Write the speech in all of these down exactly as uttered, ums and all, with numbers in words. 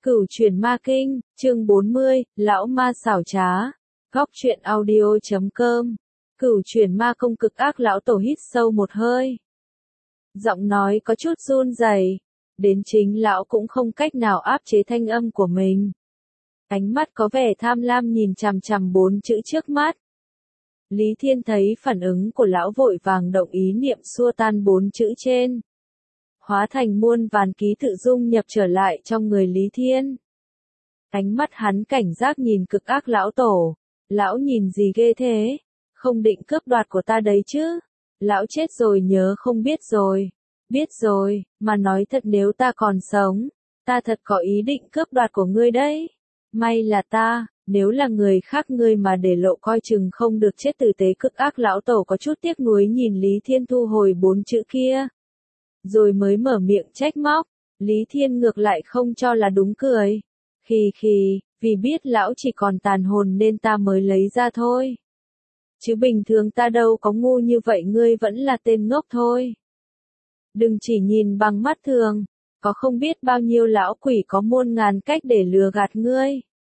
Cửu Chuyển Ma Kinh, chương bốn mươi, Lão Ma xảo trá. Góc truyện audio chấm com. Cửu Chuyển Ma Công cực ác lão tổ hít sâu một hơi. Giọng nói có chút run rẩy, đến chính lão cũng không cách nào áp chế thanh âm của mình. Ánh mắt có vẻ tham lam nhìn chằm chằm bốn chữ trước mắt. Lý Thiên thấy phản ứng của lão vội vàng động ý niệm xua tan bốn chữ trên. Hóa thành muôn vàn ký tự dung nhập trở lại trong người Lý Thiên. Ánh mắt hắn cảnh giác nhìn cực ác lão tổ. Lão nhìn gì ghê thế? Không định cướp đoạt của ta đấy chứ? Lão chết rồi nhớ không biết rồi. Biết rồi, mà nói thật nếu ta còn sống, ta thật có ý định cướp đoạt của ngươi đấy. May là ta, nếu là người khác ngươi mà để lộ coi chừng không được chết tử tế. Cực ác lão tổ có chút tiếc nuối nhìn Lý Thiên thu hồi bốn chữ kia. Rồi mới mở miệng trách móc, Lý Thiên ngược lại không cho là đúng cười. Khì khì, vì biết lão chỉ còn tàn hồn nên ta mới lấy ra thôi. Chứ bình thường ta đâu có ngu như vậy, ngươi vẫn là tên ngốc thôi. Đừng chỉ nhìn bằng mắt thường, có không biết bao nhiêu lão quỷ có muôn ngàn cách để lừa gạt ngươi.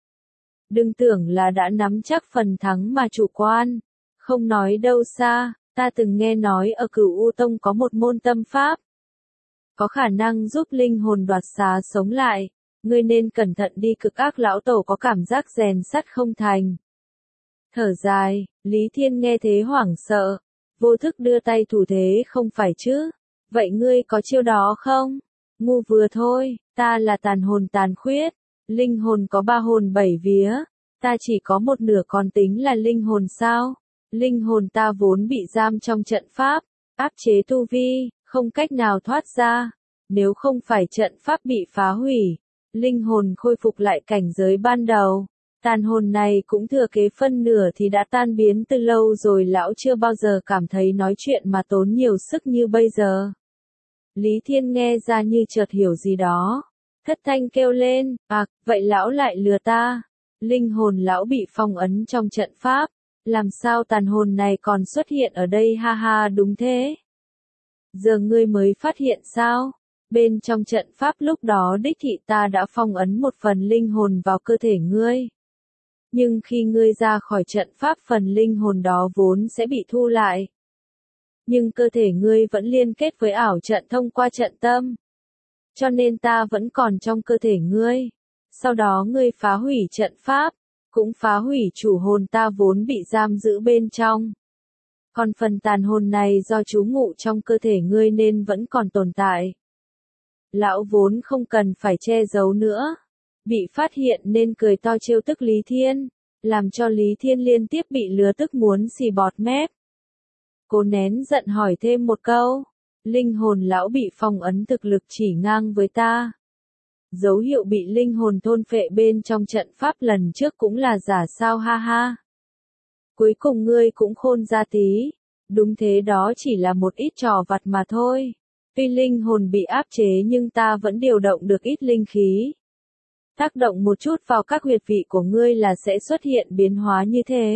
Đừng tưởng là đã nắm chắc phần thắng mà chủ quan, không nói đâu xa, ta từng nghe nói ở Cửu U Tông có một môn tâm pháp. Có khả năng giúp linh hồn đoạt xá sống lại, ngươi nên cẩn thận đi. Cực ác lão tổ có cảm giác rèn sắt không thành. Thở dài, Lý Thiên nghe thế hoảng sợ, vô thức đưa tay thủ thế. Không phải chứ, vậy ngươi có chiêu đó không? Ngu vừa thôi, ta là tàn hồn tàn khuyết, linh hồn có ba hồn bảy vía, ta chỉ có một nửa còn tính là linh hồn sao? Linh hồn ta vốn bị giam trong trận pháp, áp chế tu vi, không cách nào thoát ra. Nếu không phải trận pháp bị phá hủy, linh hồn khôi phục lại cảnh giới ban đầu, tàn hồn này cũng thừa kế phân nửa thì đã tan biến từ lâu rồi. Lão chưa bao giờ cảm thấy nói chuyện mà tốn nhiều sức như bây giờ. Lý Thiên nghe ra như chợt hiểu gì đó, thất thanh kêu lên, à, vậy lão lại lừa ta. Linh hồn lão bị phong ấn trong trận pháp, làm sao tàn hồn này còn xuất hiện ở đây? Ha ha, đúng thế. Giờ ngươi mới phát hiện sao? Bên trong trận pháp lúc đó đích thị ta đã phong ấn một phần linh hồn vào cơ thể ngươi. Nhưng khi ngươi ra khỏi trận pháp, phần linh hồn đó vốn sẽ bị thu lại. Nhưng cơ thể ngươi vẫn liên kết với ảo trận thông qua trận tâm. Cho nên ta vẫn còn trong cơ thể ngươi. Sau đó ngươi phá hủy trận pháp, cũng phá hủy chủ hồn ta vốn bị giam giữ bên trong. Còn phần tàn hồn này do trú ngụ trong cơ thể ngươi nên vẫn còn tồn tại. Lão vốn không cần phải che giấu nữa. Bị phát hiện nên cười to trêu tức Lý Thiên, làm cho Lý Thiên liên tiếp bị lừa tức muốn xì bọt mép. Cố nén giận hỏi thêm một câu. Linh hồn lão bị phong ấn, thực lực chỉ ngang với ta. Dấu hiệu bị linh hồn thôn phệ bên trong trận pháp lần trước cũng là giả sao? Ha ha. Cuối cùng ngươi cũng khôn ra tí. Đúng thế, đó chỉ là một ít trò vặt mà thôi. Tuy linh hồn bị áp chế nhưng ta vẫn điều động được ít linh khí. Tác động một chút vào các huyệt vị của ngươi là sẽ xuất hiện biến hóa như thế.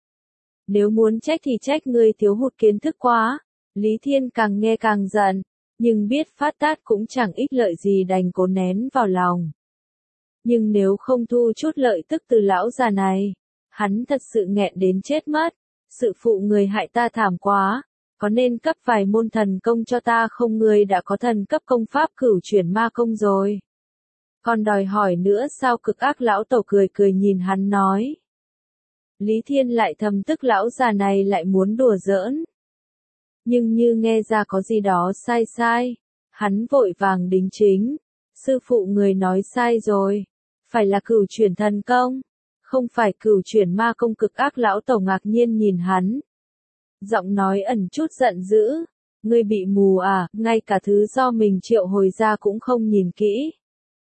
Nếu muốn trách thì trách ngươi thiếu hụt kiến thức quá. Lý Thiên càng nghe càng giận, nhưng biết phát tát cũng chẳng ích lợi gì, đành cố nén vào lòng. Nhưng nếu không thu chút lợi tức từ lão già này, hắn thật sự nghẹn đến chết mất. Sự phụ người hại ta thảm quá, có nên cấp vài môn thần công cho ta không? Ngươi đã có thần cấp công pháp Cửu Chuyển Ma Công rồi, còn đòi hỏi nữa sao? Cực ác lão tổ cười cười nhìn hắn nói. Lý Thiên lại thầm tức lão già này lại muốn đùa giỡn. Nhưng như nghe ra có gì đó sai sai, hắn vội vàng đính chính. Sư phụ người nói sai rồi, phải là Cửu Chuyển Thần Công, không phải Cửu Chuyển Ma Công. Cực ác lão tổ ngạc nhiên nhìn hắn, giọng nói ẩn chút giận dữ. Ngươi bị mù à, ngay cả thứ do mình triệu hồi ra cũng không nhìn kỹ.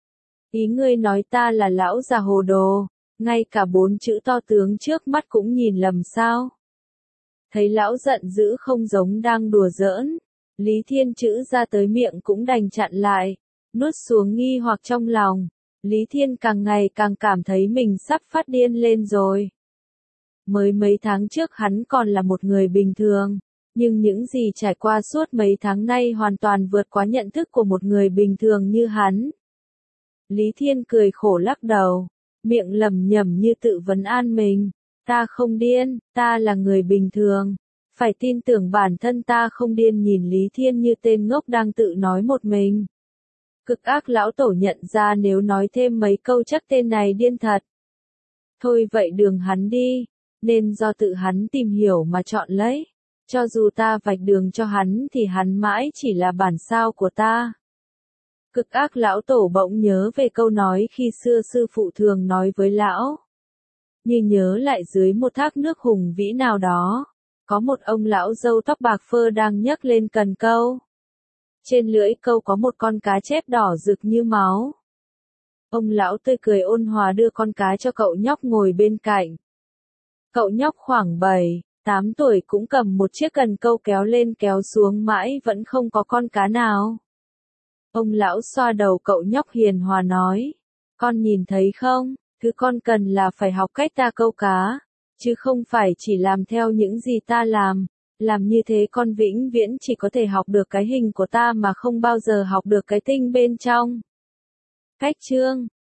Ý ngươi nói ta là lão già hồ đồ, ngay cả bốn chữ to tướng trước mắt cũng nhìn lầm sao? Thấy lão giận dữ không giống đang đùa giỡn, Lý Thiên chữ ra tới miệng cũng đành chặn lại, nuốt xuống nghi hoặc trong lòng. Lý Thiên càng ngày càng cảm thấy mình sắp phát điên lên rồi. Mới mấy tháng trước hắn còn là một người bình thường, nhưng những gì trải qua suốt mấy tháng nay hoàn toàn vượt quá nhận thức của một người bình thường như hắn. Lý Thiên cười khổ lắc đầu, miệng lẩm nhẩm như tự vấn an mình. Ta không điên, ta là người bình thường. Phải tin tưởng bản thân ta không điên. Nhìn Lý Thiên như tên ngốc đang tự nói một mình. Cực ác lão tổ nhận ra nếu nói thêm mấy câu chắc tên này điên thật. Thôi vậy đường hắn đi, nên do tự hắn tìm hiểu mà chọn lấy. Cho dù ta vạch đường cho hắn thì hắn mãi chỉ là bản sao của ta. Cực ác lão tổ bỗng nhớ về câu nói khi xưa sư phụ thường nói với lão. Như nhớ lại dưới một thác nước hùng vĩ nào đó, có một ông lão râu tóc bạc phơ đang nhấc lên cần câu. Trên lưỡi câu có một con cá chép đỏ rực như máu. Ông lão tươi cười ôn hòa đưa con cá cho cậu nhóc ngồi bên cạnh. Cậu nhóc khoảng bảy, tám tuổi cũng cầm một chiếc cần câu kéo lên kéo xuống mãi vẫn không có con cá nào. Ông lão xoa đầu cậu nhóc hiền hòa nói, con nhìn thấy không, thứ con cần là phải học cách ta câu cá, chứ không phải chỉ làm theo những gì ta làm. Làm như thế con vĩnh viễn chỉ có thể học được cái hình của ta mà không bao giờ học được cái tinh bên trong. Cách chương